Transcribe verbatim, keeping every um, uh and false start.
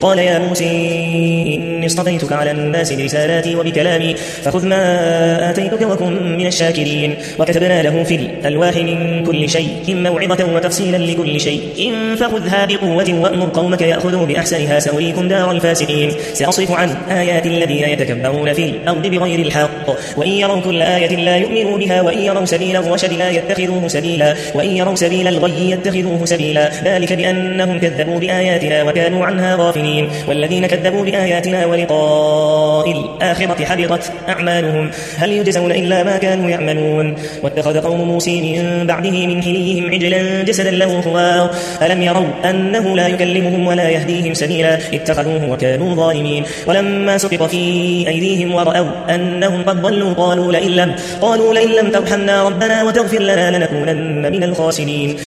قال يا موسى إني اصطفيتك على الناس برسالاتي وبكلامي فخذ ما آتيتك وكن من الشاكرين. وكتبنا له في الألواح من كل شيء موعظة وتفصيلا لكل شيء فخذها بقوة وأمر قومك يأخذوا بأحسنها سأريكم دار الفاسقين. سأصرف عن آيات الذين يتكبرون في الأرض بغير الحق وإن يروا كل آية لا يؤمنوا بها وإن يروا سبيل الرشد لا يتخذوه سبيلا وإن يروا سبيل الغي يتخذوه سبيلا ذلك بأنهم كذبوا بآياتنا وكانوا عنها غافلين. والذين كذبوا بآياتنا ولقاء الآخرة حبطت أعمالهم هل يجزون إلا ما كانوا يعملون. واتخذ قوم موسى من بعده من حليهم عجلا جسدا له خوار ألم يروا أنه لا يكلمهم ولا يهديهم سبيلا اتخذوه وكانوا ظالمين. ولما سقط في أيديهم ورأوا أنهم قد ضلوا قالوا لئن لم, قالوا لئن لم ترحمنا ربنا وتغفر لنا لنكونن من الخاسرين.